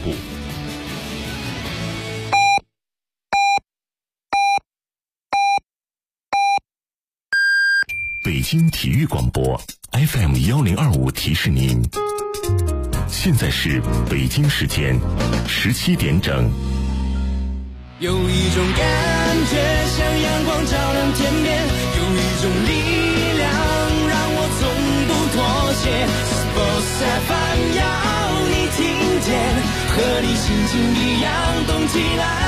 部。北京体育广播 FM1025提示您，现在是北京时间17点整。 有一种感觉像阳光照亮天边，有一种力量让我从不妥协。Sports FM 要你听见，和你心情一样动起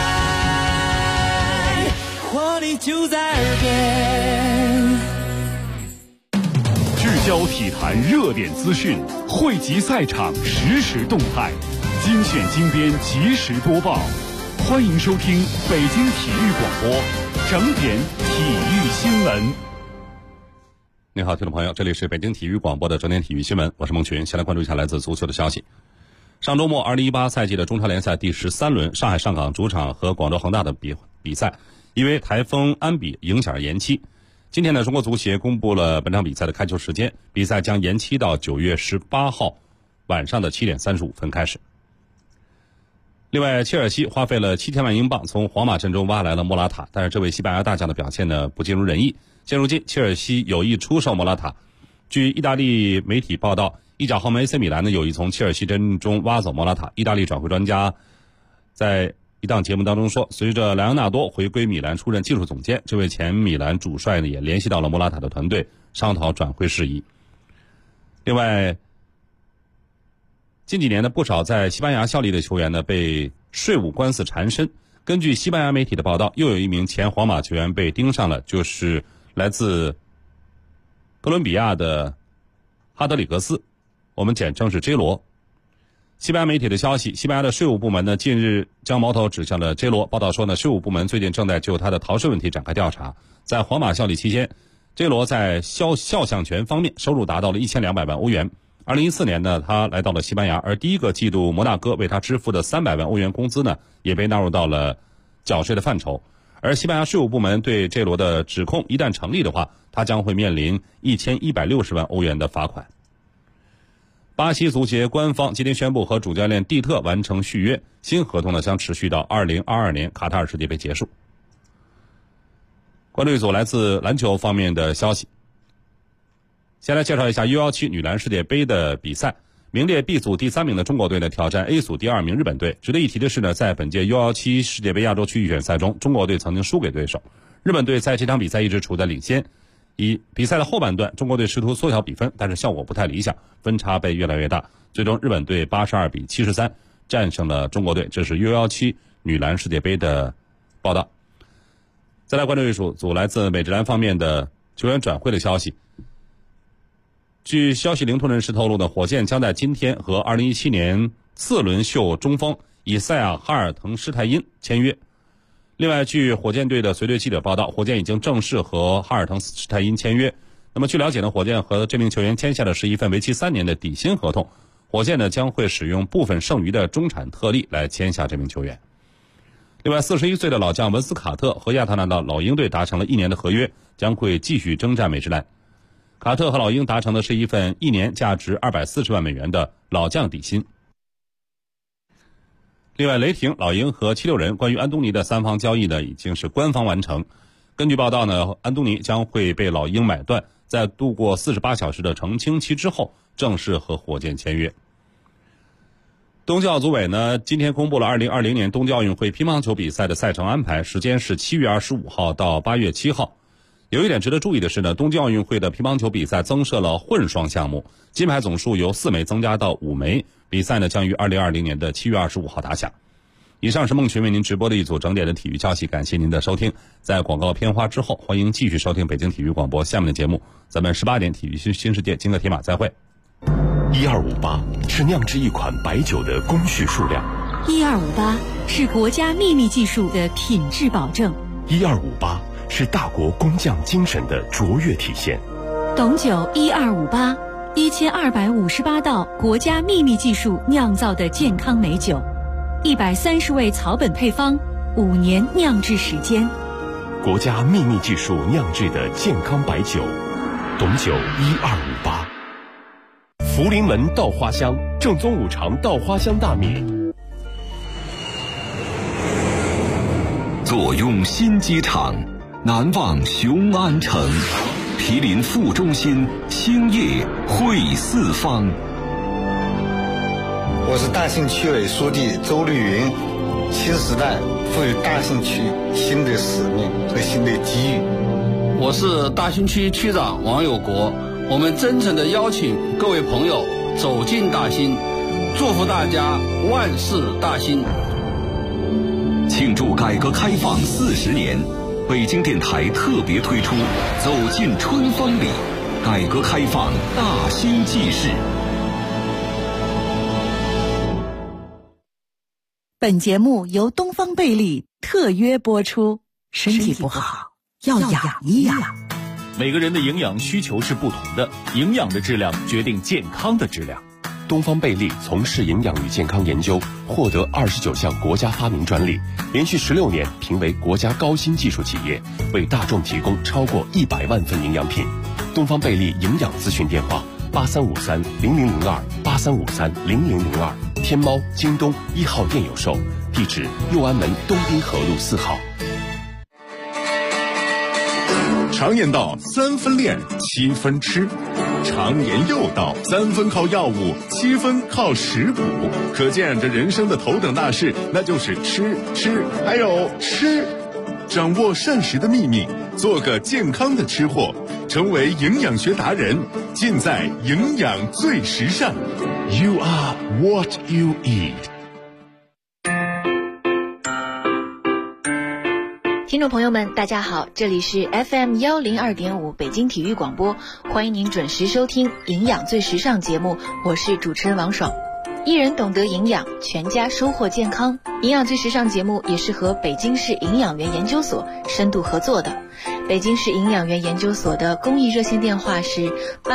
来，活力就在耳边。 聚焦体坛热点资讯，汇集赛场实时动态，精选精编及时播报。欢迎收听北京体育广播整点体育新闻。 你好，听众朋友，这里是北京体育广播的整点体育新闻，我是孟群。先来关注一下来自足球的消息。上周末2018赛季的中超联赛第13轮，上海上港主场和广州恒大的比赛因为台风安比影响而延期。今天呢，中国足协公布了本场比赛的开球时间，比赛将延期到9月18号晚上的7点35分开始。另外，切尔西花费了7000万英镑从皇马阵中挖来了莫拉塔，但是这位西班牙大将的表现呢不尽如人意。现如今，切尔西有意出售莫拉塔。据意大利媒体报道，意甲豪门 AC 米兰呢有意从切尔西阵中挖走莫拉塔。意大利转会专家在一档节目当中说，随着莱昂纳多回归米兰出任技术总监，这位前米兰主帅呢也联系到了莫拉塔的团队，商讨转会事宜。另外，近几年呢，不少在西班牙效力的球员呢被税务官司缠身。根据西班牙媒体的报道，又有一名前皇马球员被盯上了，就是来自哥伦比亚的哈德里格斯，我们简称是 J 罗。西班牙媒体的消息，西班牙的税务部门呢近日将矛头指向了 J 罗。报道说呢，税务部门最近正在就他的逃税问题展开调查。在皇马效力期间， J 罗在肖像权方面收入达到了1200万欧元。2014年呢，他来到了西班牙，而第一个季度摩纳哥为他支付的300万欧元工资呢，也被纳入到了缴税的范畴。而西班牙税务部门对 J 罗的指控一旦成立的话，他将会面临1160万欧元的罚款。巴西足协官方今天宣布和主教练蒂特完成续约，新合同呢将持续到2022年卡塔尔世界杯结束。关注一组来自篮球方面的消息。先来介绍一下 U17 女篮世界杯的比赛。名列 B 组第3名的中国队呢挑战 A 组第2名日本队。值得一提的是呢，在本届 U17 世界杯亚洲区预选赛中，中国队曾经输给对手。日本队在这场比赛一直处在领先。以比赛的后半段，中国队试图缩小比分，但是效果不太理想，分差被越来越大。最终日本队82比73战胜了中国队。这是 U17 女篮世界杯的报道。再来关注一组来自美职篮方面的球员转会的消息。据消息灵通人士透露呢，火箭将在今天和2017年4轮秀中锋以赛亚·哈尔滕施泰因签约。另外，据火箭队的随队记者报道，火箭已经正式和哈尔滕施泰因签约。那么据了解呢，火箭和这名球员签下的是一份为期3年的底薪合同。火箭呢将会使用部分剩余的中产特例来签下这名球员。另外，41岁的老将文斯卡特和亚特兰大老鹰队达成了1年的合约，将会继续征战美职篮。卡特和老鹰达成的是一份1年价值240万美元的老将底薪。另外，雷霆、老鹰和76人关于安东尼的3方交易呢，已经是官方完成。根据报道呢，安东尼将会被老鹰买断，在度过48小时的澄清期之后，正式和火箭签约。冬季奥组委呢，今天公布了2020年冬季奥运会乒乓球比赛的赛程安排，时间是7月25号到8月7号。有一点值得注意的是呢，冬季奥运会的乒乓球比赛增设了混双项目，金牌总数由4枚增加到5枚。比赛呢将于2020年的7月25号打响。以上是孟群为您直播的一组整点的体育消息，感谢您的收听。在广告片花之后，欢迎继续收听北京体育广播下面的节目。咱们18点体育新世界金戈铁马再会。 1258是酿制一款白酒的工序数量 ，1258是国家秘密技术的品质保证 ，1258是大国工匠精神的卓越体现。 董酒1258 1258道国家秘密技术酿造的健康美酒，130味草本配方，5年酿制时间， 国家秘密技术酿制的健康白酒，董酒1258。福临门稻花香正宗五常稻花香大米， 坐拥新机场，难忘雄安城。毗邻副中心，兴业汇四方。 我是大兴区委书记周绿云。新时代赋予大兴区新的使命和新的机遇。 我是大兴区区长王有国。我们真诚地邀请各位朋友走进大兴，祝福大家万事大兴。 庆祝改革开放40年，北京电台特别推出走进春风里，改革开放大兴纪事。 本节目由东方贝利特约播出。身体不好要养一养。 每个人的营养需求是不同的，营养的质量决定健康的质量。 东方贝利从事营养与健康研究，获得29项国家发明专利，连续16年评为国家高新技术企业，为大众提供超过100万份营养品。东方贝利营养咨询电话83530002，83530002，天猫、京东1号店有售，地址右安门东滨河路4号。 常言道3分练7分吃，常言又道3分靠药物7分靠食谱，可见这人生的头等大事那就是吃还有吃。掌握膳食的秘密，做个健康的吃货，成为营养学达人，尽在营养最时尚。 You are what you eat。 听众朋友们大家好，这里是 FM 102.5北京体育广播，欢迎您准时收听营养最时尚节目，我是主持人王爽。一人懂得营养，全家收获健康。营养最时尚节目也是和北京市营养员研究所深度合作的。北京市营养员研究所的公益热线电话是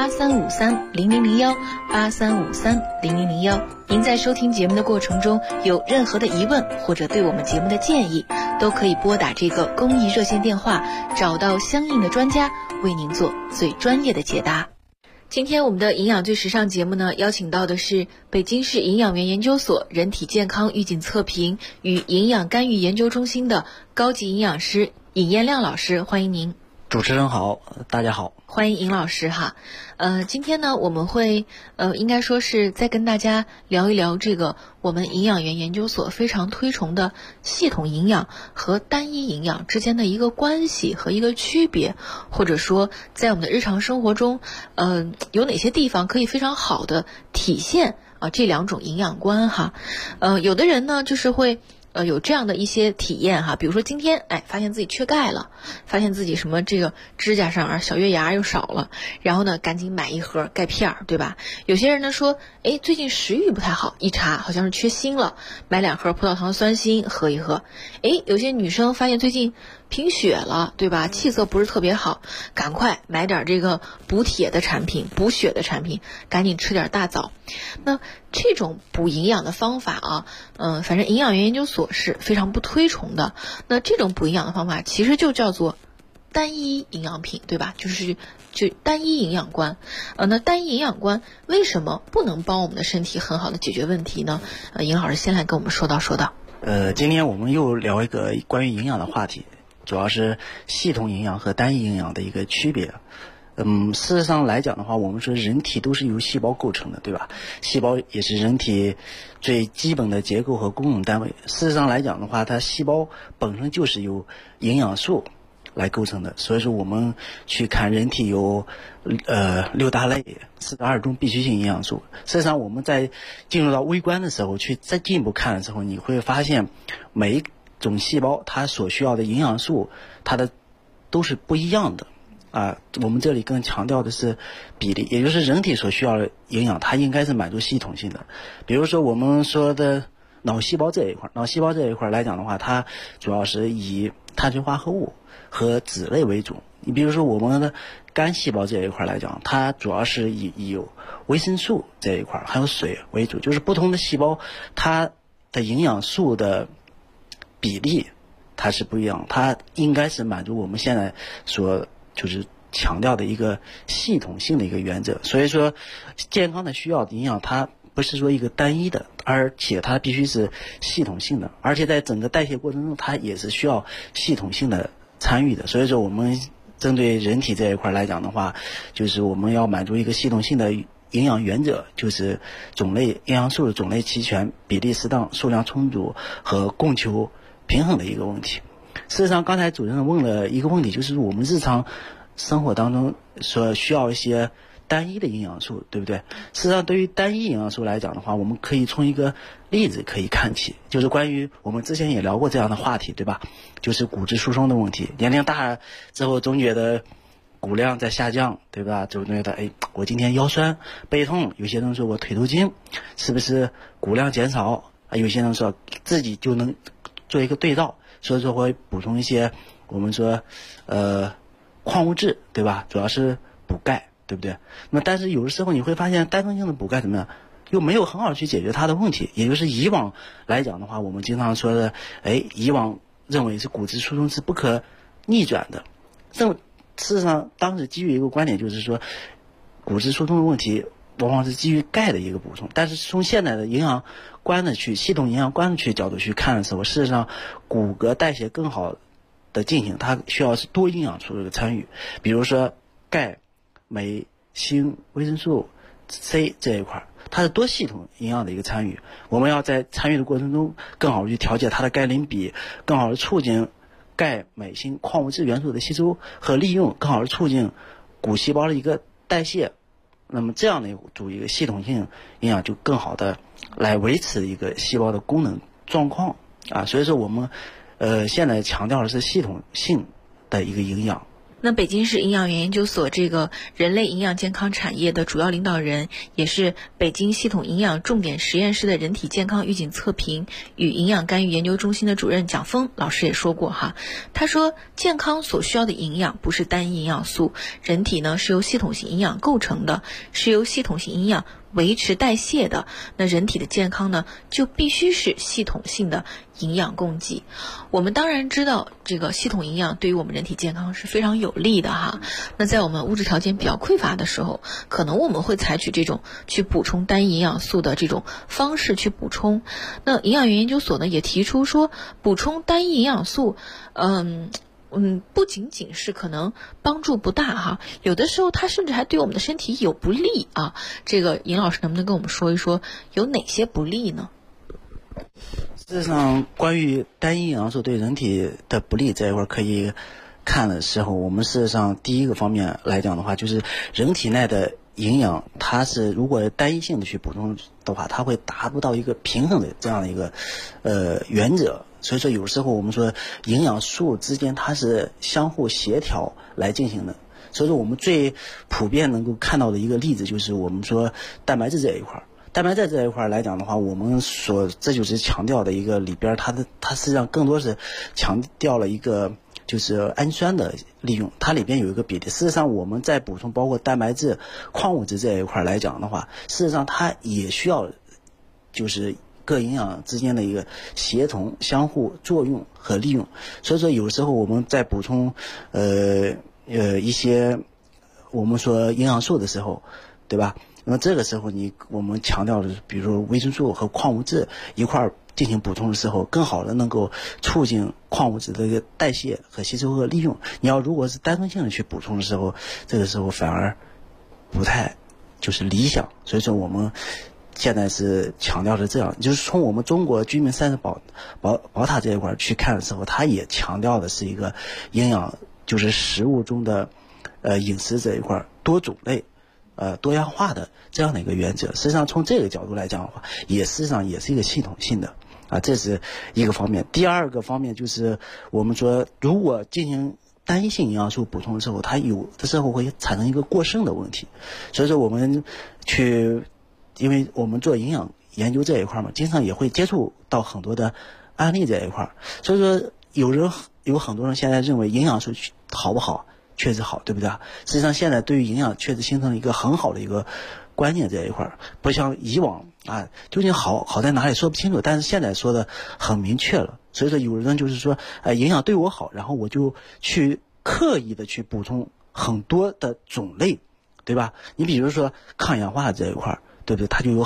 83530001，83530001。您在收听节目的过程中有任何的疑问或者对我们节目的建议，都可以拨打这个公益热线电话，找到相应的专家为您做最专业的解答。今天我们的营养最时尚节目呢，邀请到的是北京市营养员研究所人体健康预警测评与营养干预研究中心的高级营养师尹彦亮老师，欢迎您。 主持人好，大家好， 欢迎尹老师哈。今天呢，我们会应该说是再跟大家聊一聊这个我们营养员研究所非常推崇的系统营养和单一营养之间的一个关系和一个区别，或者说在我们的日常生活中，有哪些地方可以非常好的体现这两种营养观哈。有的人呢就是会有这样的一些体验哈，比如说今天发现自己缺钙了，发现自己什么这个指甲上小月牙又少了，然后呢赶紧买一盒钙片，对吧？有些人呢说最近食欲不太好，一查好像是缺锌了，买2盒葡萄糖酸锌喝一喝。有些女生发现最近贫血了，对吧？气色不是特别好，赶快买点这个补铁的产品、补血的产品，赶紧吃点大枣。那这种补营养的方法反正营养员研究所是非常不推崇的。那这种补营养的方法其实就叫做单一营养品，对吧？就单一营养观。那单一营养观为什么不能帮我们的身体很好的解决问题呢？尹老师先来跟我们说道。 今天我们又聊一个关于营养的话题，主要是系统营养和单一营养的一个区别。事实上来讲的话，我们说人体都是由细胞构成的，对吧？细胞也是人体最基本的结构和功能单位。事实上来讲的话，它细胞本身就是由营养素来构成的，所以说我们去看人体有6大类42种必需性营养素。事实上我们在进入到微观的时候，去再进一步看的时候，你会发现每一种细胞它所需要的营养素，它的都是不一样的我们这里更强调的是比例，也就是人体所需要的营养，它应该是满足系统性的。比如说我们说的脑细胞这一块来讲的话，它主要是以碳水化合物和脂类为主。你比如说我们的肝细胞这一块来讲，它主要是以维生素这一块还有水为主，就是不同的细胞它的营养素的比例它是不一样，它应该是满足我们现在就是强调的一个系统性的一个原则。所以说健康的需要的营养它不是说一个单一的，而且它必须是系统性的，而且在整个代谢过程中，它也是需要系统性的参与的。所以说我们针对人体这一块来讲的话，就是我们要满足一个系统性的营养原则，就是种类营养素的种类齐全、比例适当、数量充足和供求平衡的一个问题。事实上，刚才主任问了一个问题，就是我们日常生活当中所需要一些单一的营养素，对不对？事实上，对于单一营养素来讲的话，我们可以从一个例子可以看起，就是关于我们之前也聊过这样的话题，对吧？就是骨质疏松的问题。年龄大了之后，总觉得骨量在下降，对吧？总觉得我今天腰酸背痛，有些人说我腿抽筋，是不是骨量减少？有些人说自己就能做一个对照，所以说会补充一些我们说矿物质，对吧？主要是补钙，对不对？那么但是有的时候你会发现单纯性的补钙怎么样，又没有很好去解决它的问题。也就是以往来讲的话，我们经常说的以往认为是骨质疏松是不可逆转的。事实上当时基于一个观点，就是说骨质疏松的问题往往是基于钙的一个补充，但是从现在的营养观的系统营养观的角度去看的时候，事实上骨骼代谢更好的进行，它需要是多营养素的参与，比如说钙、镁、锌、维生素 C 这一块，它是多系统营养的一个参与。我们要在参与的过程中更好的去调节它的钙磷比，更好的促进钙、镁、锌矿物质元素的吸收和利用，更好的促进骨细胞的一个代谢。那么这样的一个系统性营养就更好的来维持一个细胞的功能状况啊。所以说我们现在强调的是系统性的一个营养。 那北京市营养研究所这个人类营养健康产业的主要领导人，也是北京系统营养重点实验室的人体健康预警测评与营养干预研究中心的主任蒋峰老师也说过哈，他说健康所需要的营养不是单一营养素，人体呢是由系统性营养构成的，是由系统性营养维持代谢的，那人体的健康呢就必须是系统性的营养供给。我们当然知道这个系统营养对于我们人体健康是非常有利的哈。那在我们物质条件比较匮乏的时候，可能我们会采取这种去补充单一营养素的这种方式去补充。那营养研究所呢也提出说，补充单一营养素不仅仅是可能帮助不大哈，有的时候它甚至还对我们的身体有不利啊。这个尹老师能不能跟我们说一说有哪些不利呢？ 事实上，关于单一营养素对人体的不利这一块可以看的时候，我们事实上第一个方面来讲的话，就是人体内的营养，它是如果单一性的去补充的话，它会达不到一个平衡的这样的一个原则。所以说有时候我们说营养素之间它是相互协调来进行的。所以说我们最普遍能够看到的一个例子就是我们说蛋白质这一块。蛋白质这一块来讲的话，我们这就是强调的一个里边，它实际上更多是强调了一个就是氨酸的利用，它里边有一个比例。事实上我们在补充包括蛋白质、矿物质这一块来讲的话，事实上它也需要就是各营养之间的一个协同、相互作用和利用。所以说有时候我们在补充一些我们说营养素的时候，对吧？那么这个时候我们强调的比如说维生素和矿物质一块进行补充的时候，更好的能够促进矿物质的一个代谢和吸收和利用。你要如果是单纯性的去补充的时候，这个时候反而不太就是理想。所以说我们现在是强调的这样，就是从我们中国居民膳食宝塔这一块去看的时候，它也强调的是一个营养，就是食物中的饮食这一块多种类多样化的这样的一个原则。实际上从这个角度来讲的话，事实上也是一个系统性的这是一个方面。第二个方面就是我们说如果进行单一性营养素补充的时候，它有的时候会产生一个过剩的问题。所以说我们因为我们做营养研究这一块嘛，经常也会接触到很多的案例这一块。所以说有很多人现在认为营养素好不好，确实好，对不对？实际上现在对于营养确实形成了一个很好的一个观念这一块，不像以往究竟好在哪里说不清楚，但是现在说的很明确了。所以说有人就是说营养对我好，然后我就去刻意的去补充很多的种类，对吧？你比如说抗氧化这一块，对不对？它就有很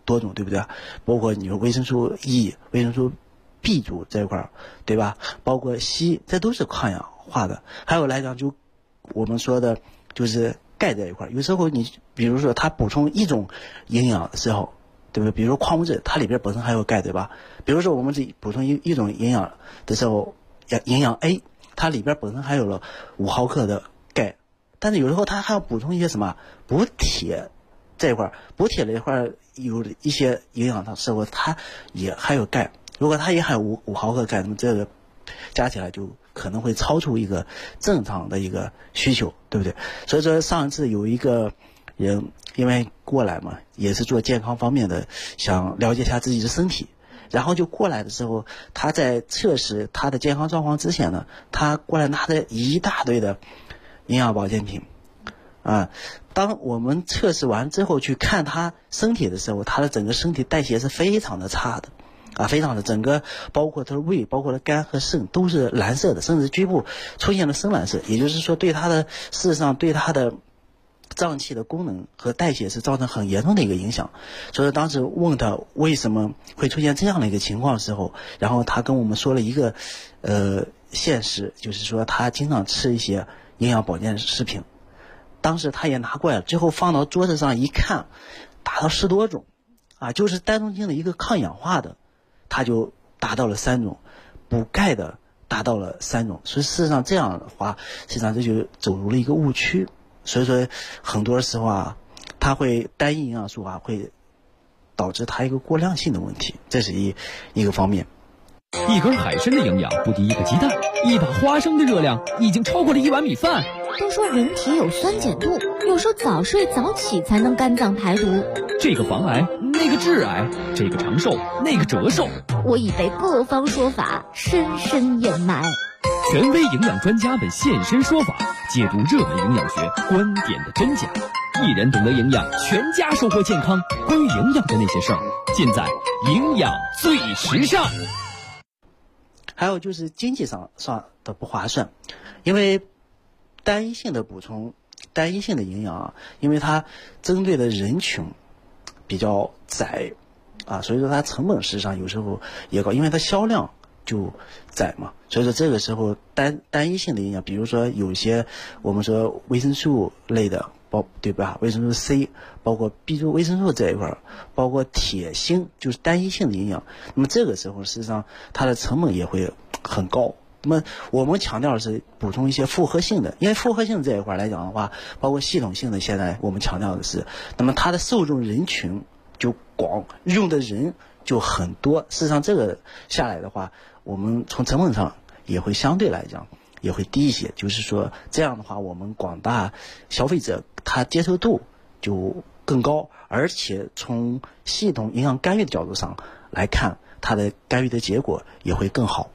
多种，对不对？包括你说维生素 E、维生素 B 族这一块，对吧？包括硒，这都是抗氧化的。还有来讲，就我们说的就是钙这一块，有时候你比如说它补充一种营养的时候，对不对？比如说矿物质，它里边本身还有钙，对吧？比如说我们这补充一种营养的时候，营养 A， 它里边本身还有了5毫克的钙，但是有时候它还要补充一些什么补铁这一块，补铁这一块有一些营养的时候，它也还有钙。如果它也含有5毫克钙，那么这个加起来就可能会超出一个正常的一个需求，对不对？所以说上一次有一个人因为过来嘛，也是做健康方面的，想了解一下自己的身体，然后就过来的时候，他在测试他的健康状况之前呢，他过来拿着一大堆的营养保健品啊。当我们测试完之后去看他身体的时候，他的整个身体代谢是非常的差的啊，非常的，整个包括他的胃，包括他肝和肾都是蓝色的，甚至局部出现了深蓝色，也就是说对他的事实上对他的脏器的功能和代谢是造成很严重的一个影响。所以当时问他为什么会出现这样的一个情况的时候，然后他跟我们说了一个现实，就是说他经常吃一些营养保健食品，当时他也拿过来，最后放到桌子上一看，达到10多种啊，就是单中性的一个抗氧化的，他就达到了3种，补钙的达到了3种。所以事实上这样的话，实际上这就走入了一个误区。所以说很多时候啊，它会单一营养素啊会导致它一个过量性的问题，这是一个方面。 一根海参的营养不敌一个鸡蛋，一把花生的热量已经超过了1碗米饭。 都说人体有酸碱度，有时候早睡早起才能肝脏排毒。 这个防癌，那个致癌，这个长寿，那个折寿。 我已被各方说法深深掩埋。 权威营养专家们现身说法，解读热门营养学观点的真假。一人懂得营养，全家收获健康。关于营养的那些事儿，尽在营养最时尚。 还有就是经济上的不划算，因为单一性的补充、单一性的营养啊，因为它针对的人群比较窄啊，所以说它成本实际上有时候也高，因为它销量就窄嘛。所以说这个时候单一性的营养，比如说有些我们说维生素类的，对吧？维生素 C， 包括 B 族维生素这一块，包括铁锌，就是单一性的营养。那么这个时候实际上它的成本也会很高。那么我们强调的是补充一些复合性的，因为复合性这一块来讲的话，包括系统性的，现在我们强调的是，那么它的受众人群就广，用的人就很多。事实上这个下来的话，我们从成本上也会相对来讲也会低一些，就是说这样的话，我们广大消费者他接受度就更高，而且从系统营养干预的角度上来看，它的干预的结果也会更好。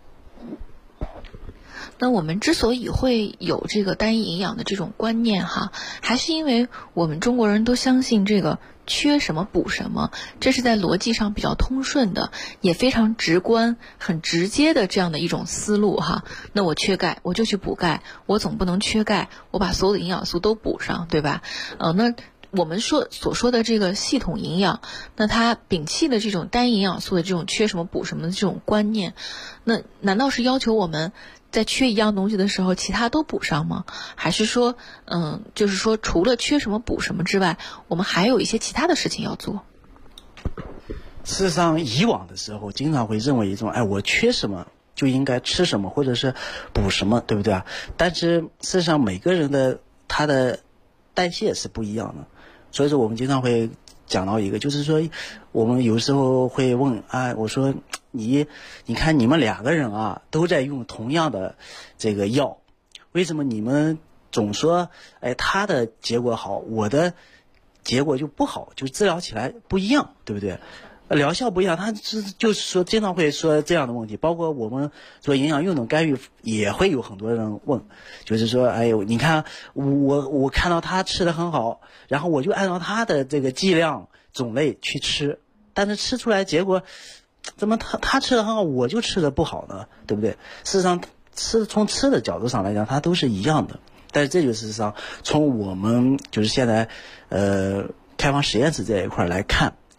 那我们之所以会有这个单一营养的这种观念哈，还是因为我们中国人都相信这个缺什么补什么，这是在逻辑上比较通顺的，也非常直观、很直接的这样的一种思路哈。那我缺钙，我就去补钙，我总不能缺钙，我把所有的营养素都补上，对吧？那我们所说的这个系统营养，那它摒弃了这种单一营养素的这种缺什么补什么的这种观念，那难道是要求我们在缺一样东西的时候其他都补上吗？还是说就是说除了缺什么补什么之外，我们还有一些其他的事情要做？ 事实上以往的时候经常会认为一种我缺什么就应该吃什么或者是补什么，对不对啊？但是事实上每个人的他的代谢是不一样的，所以说我们经常会讲到一个，就是说我们有时候会问我说你看你们2个人啊都在用同样的这个药，为什么你们总说他的结果好，我的结果就不好，就治疗起来不一样，对不对？疗效不一样，他就是说经常会说这样的问题。包括我们做营养运动干预也会有很多人问，就是说你看我看到他吃的很好，然后我就按照他的这个剂量种类去吃，但是吃出来结果怎么他吃的很好，我就吃的不好呢？对不对？事实上从吃的角度上来讲，它都是一样的。但是这就事实上从我们就是现在开放实验室这一块来看，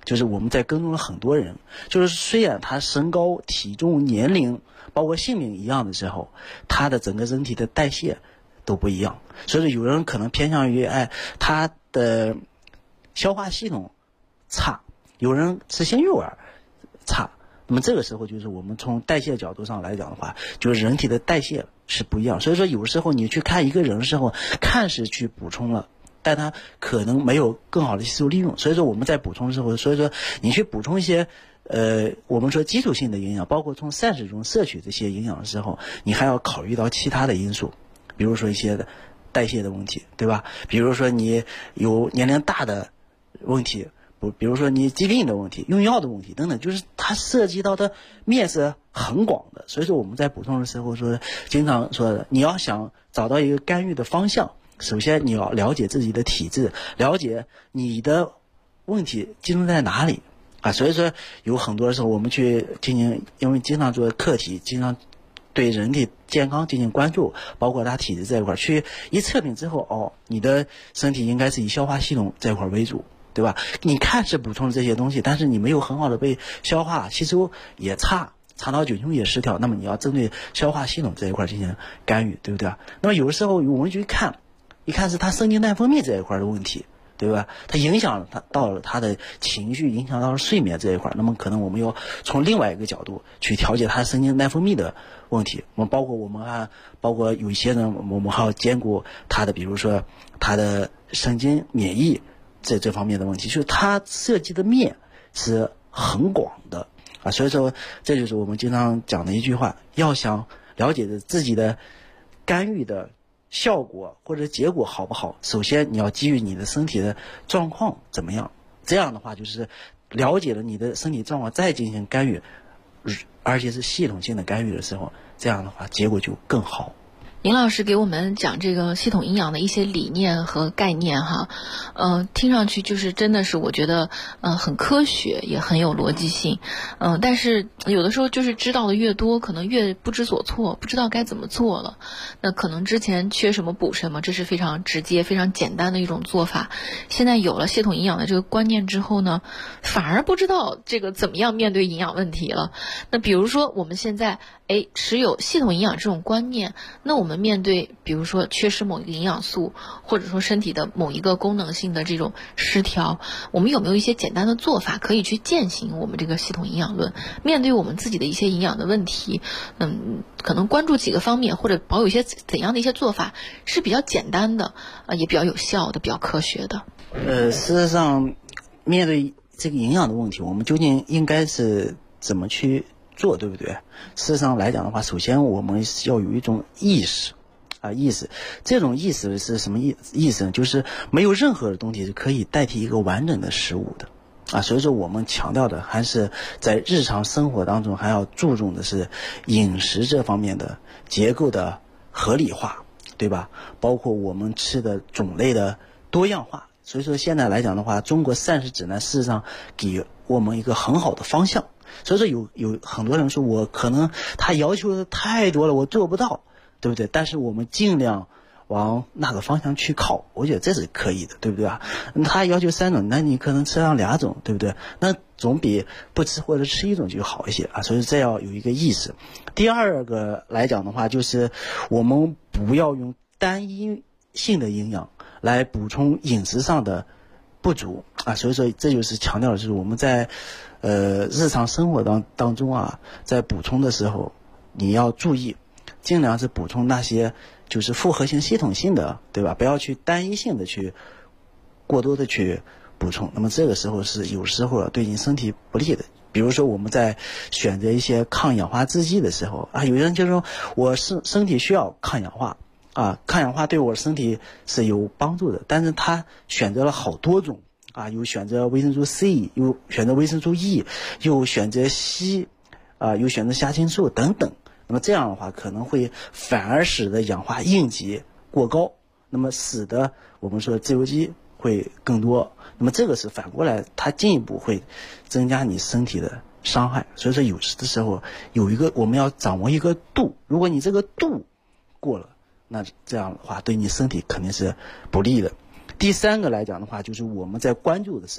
就是我们在跟踪了很多人，就是虽然他身高、体重、年龄，包括性命一样的时候，他的整个人体的代谢都不一样。所以说有人可能偏向于他的消化系统差，有人吃鲜肉丸差。那么这个时候就是我们从代谢角度上来讲的话，就是人体的代谢是不一样。所以说有时候你去看一个人的时候，看是去补充了，但它可能没有更好的吸收利用。所以说我们在补充的时候，所以说你去补充一些我们说基础性的营养，包括从膳食中摄取这些营养的时候，你还要考虑到其他的因素，比如说一些代谢的问题，对吧？比如说你有年龄大的问题，比如说你疾病的问题、用药的问题等等，就是它涉及到的面是很广的。所以说我们在补充的时候说，经常说你要想找到一个干预的方向，首先你要了解自己的体质，了解你的问题集中在哪里啊。所以说有很多时候我们去进行，因为经常做课题，经常对人体健康进行关注，包括他体质这一块，去一测评之后，你的身体应该是以消化系统这一块为主，对吧？你看是补充这些东西，但是你没有很好的被消化吸收，也差，肠道菌群也失调，那么你要针对消化系统这一块进行干预，对不对？那么有的时候我们去看，一看是他神经内分泌这一块的问题，对吧？它影响了到了他的情绪，影响到了睡眠这一块，那么可能我们要从另外一个角度去调节他神经内分泌的问题。包括有一些人，我们还要兼顾他的，比如说他的神经免疫这方面的问题，就是它涉及的面是很广的啊。所以说这就是我们经常讲的一句话，要想了解自己的干预的效果或者结果好不好，首先你要基于你的身体的状况怎么样，这样的话就是了解了你的身体状况再进行干预，而且是系统性的干预的时候，这样的话结果就更好。 林老师给我们讲这个系统营养的一些理念和概念哈，听上去就是真的是我觉得很科学，也很有逻辑性，但是有的时候就是知道的越多，可能越不知所措，不知道该怎么做了。那可能之前缺什么补什么，这是非常直接、非常简单的一种做法。现在有了系统营养的这个观念之后呢，反而不知道这个怎么样面对营养问题了。那比如说我们现在持有系统营养这种观念，那我们面对比如说缺失某一个营养素，或者说身体的某一个功能性的这种失调，我们有没有一些简单的做法可以去践行我们这个系统营养论？面对我们自己的一些营养的问题，可能关注几个方面，或者保有一些怎样的一些做法是比较简单的，也比较有效的，比较科学的。 事实上面对这个营养的问题，我们究竟应该是怎么去做，对不对？事实上来讲的话，首先我们要有一种意识啊，这种意识是什么意思呢？就是没有任何的东西是可以代替一个完整的食物的啊。所以说我们强调的还是在日常生活当中还要注重的是饮食这方面的结构的合理化，对吧？包括我们吃的种类的多样化。所以说现在来讲的话，中国膳食指南事实上给我们一个很好的方向。所以说有很多人说我可能他要求的太多了，我做不到，对不对？但是我们尽量往那个方向去靠，我觉得这是可以的，对不对啊？他要求3种，那你可能吃上2种，对不对？那总比不吃或者吃1种就好一些啊。所以这要有一个意识。第二个来讲的话，就是我们不要用单一性的营养来补充饮食上的不足啊。所以说这就是强调的是我们在日常生活当中啊，在补充的时候你要注意，尽量是补充那些就是复合性系统性的，对吧？不要去单一性的去过多的去补充，那么这个时候是有时候对你身体不利的。比如说我们在选择一些抗氧化制剂的时候啊，有人就说我身体需要抗氧化啊，抗氧化对我身体是有帮助的，但是他选择了好多种啊，有选择维生素 C， 有选择维生素 E， 又选择硒啊，又选择虾青素等等。那么这样的话可能会反而使得氧化应急过高，那么使得我们说自由基会更多，那么这个是反过来它进一步会增加你身体的伤害。所以说有的时候我们要掌握一个度，如果你这个度过了，那这样的话对你身体肯定是不利的。第三个来讲的话，就是我们在关注的时候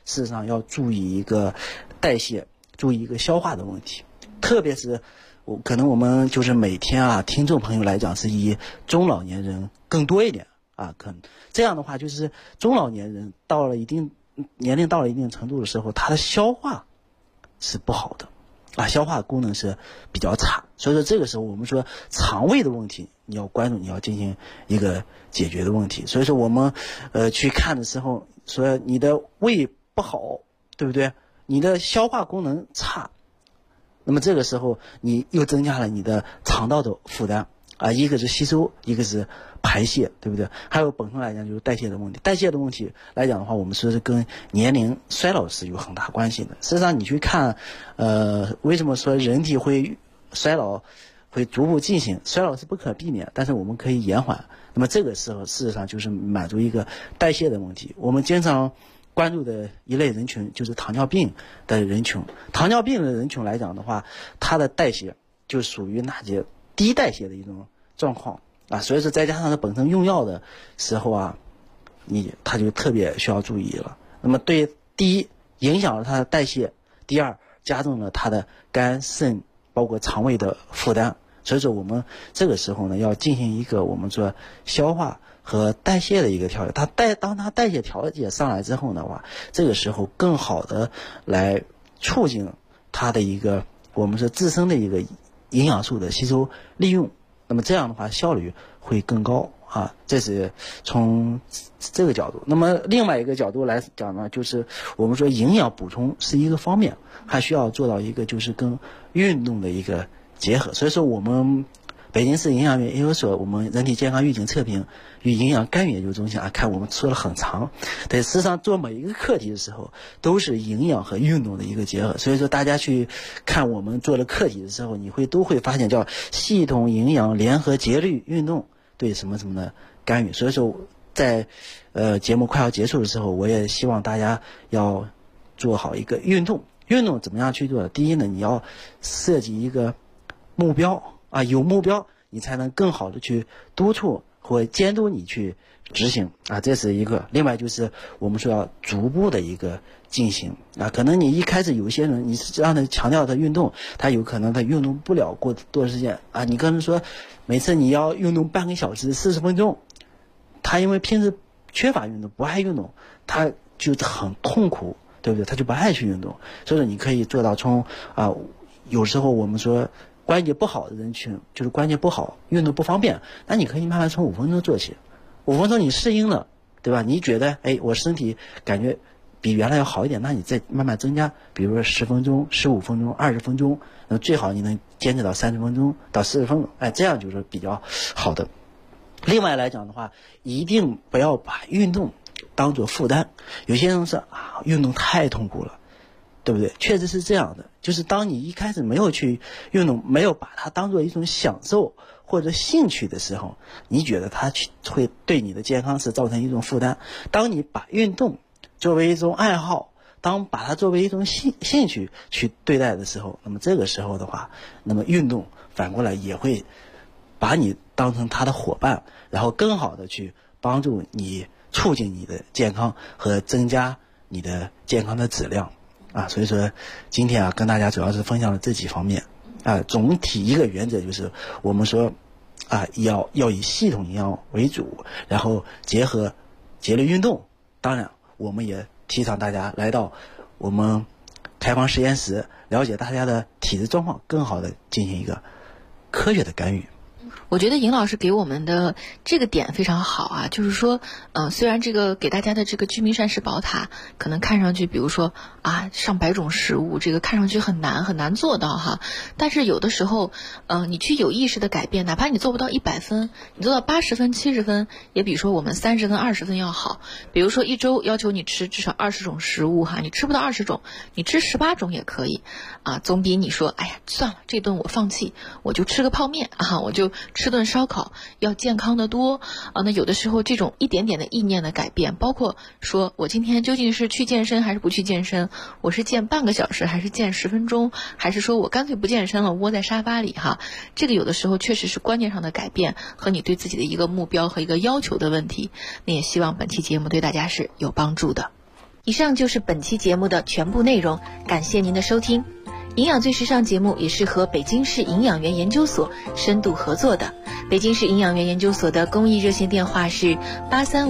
事实上要注意一个代谢，注意一个消化的问题。特别是可能我们就是每天啊，听众朋友来讲是以中老年人更多一点啊，可能这样的话就是中老年人到了一定年龄到了一定程度的时候，他的消化是不好的啊，消化功能是比较差，所以说这个时候我们说肠胃的问题你要关注，你要进行一个解决的问题。所以说我们去看的时候说你的胃不好，对不对？你的消化功能差，那么这个时候你又增加了你的肠道的负担啊，一个是吸收，一个是排泄，对不对？还有本身来讲就是代谢的问题。代谢的问题来讲的话，我们说是跟年龄衰老是有很大关系的。事实上你去看为什么说人体会衰老会逐步进行，衰老是不可避免，但是我们可以延缓。那么这个时候事实上就是满足一个代谢的问题。我们经常关注的一类人群就是糖尿病的人群。糖尿病的人群来讲的话，它的代谢就属于那些低代谢的一种状况啊，所以说再加上它本身用药的时候啊，它就特别需要注意了。那么第一影响了它的代谢，第二加重了它的肝肾包括肠胃的负担。所以说我们这个时候呢，要进行一个我们说消化和代谢的一个调节。当它代谢调节上来之后的话，这个时候更好的来促进它的一个我们说自身的一个营养素的吸收利用，那么这样的话效率会更高啊，这是从这个角度。那么另外一个角度来讲呢，就是我们说营养补充是一个方面，还需要做到一个就是跟运动的一个结合。所以说我们北京市营养院研究所我们人体健康预警测评与营养干预研究中心啊，看我们说了很长，但事实上做每一个课题的时候都是营养和运动的一个结合。所以说大家去看我们做了课题的时候，都会发现叫系统营养联合节律运动对什么什么的干预。所以说在节目快要结束的时候，我也希望大家要做好一个运动怎么样去做？第一呢，你要设计一个目标啊，有目标你才能更好的去督促或监督你去执行啊，这是一个。另外就是我们说要逐步的一个进行啊，可能你一开始有些人你是让他强调他运动，他有可能他运动不了过多时间啊，你跟他说每次你要运动半个小时40分钟，他因为平时缺乏运动不爱运动，他就很痛苦，对不对？他就不爱去运动。所以说你可以做到从有时候我们说关节不好的人群，就是关节不好运动不方便，那你可以慢慢从5分钟做起，5分钟你适应了，对吧？你觉得我身体感觉比原来要好一点，那你再慢慢增加，比如说10分钟、15分钟、20分钟，最好你能坚持到30分钟到40分钟，这样就是比较好的。另外来讲的话，一定不要把运动当作负担。有些人说运动太痛苦了，对不对？确实是这样的，就是当你一开始没有去运动，没有把它当作一种享受或者兴趣的时候，你觉得它会对你的健康是造成一种负担。当你把运动作为一种爱好，把它作为一种兴趣去对待的时候，那么这个时候的话，那么运动反过来也会把你当成他的伙伴，然后更好的去帮助你促进你的健康和增加你的健康的质量啊。所以说今天跟大家主要是分享了这几方面啊。总体一个原则就是我们说要以系统营养为主，然后结合节律运动。当然我们也提倡大家来到我们开放实验室，了解大家的体质状况，更好的进行一个科学的干预。 我觉得尹老师给我们的这个点非常好啊，就是说，虽然这个给大家的这个居民膳食宝塔可能看上去，比如说上百种食物，这个看上去很难做到哈，但是有的时候，你去有意识的改变，哪怕你做不到100分，你做到80分、70分，也比说我们30分、20分要好。比如说一周要求你吃至少20种食物哈，你吃不到20种，你吃18种也可以啊，总比你说算了，这顿我放弃，我就吃个泡面我就吃顿烧烤要健康的多那有的时候这种一点点的意念的改变，包括说我今天究竟是去健身还是不去健身，我是健半个小时还是健10分钟，还是说我干脆不健身了，窝在沙发里这个有的时候确实是观念上的改变和你对自己的一个目标和一个要求的问题。那也希望本期节目对大家是有帮助的。 以上就是本期节目的全部内容，感谢您的收听。营养最时尚节目也是和北京市营养园研究所深度合作的。北京市营养园研究所的公益热线电话是835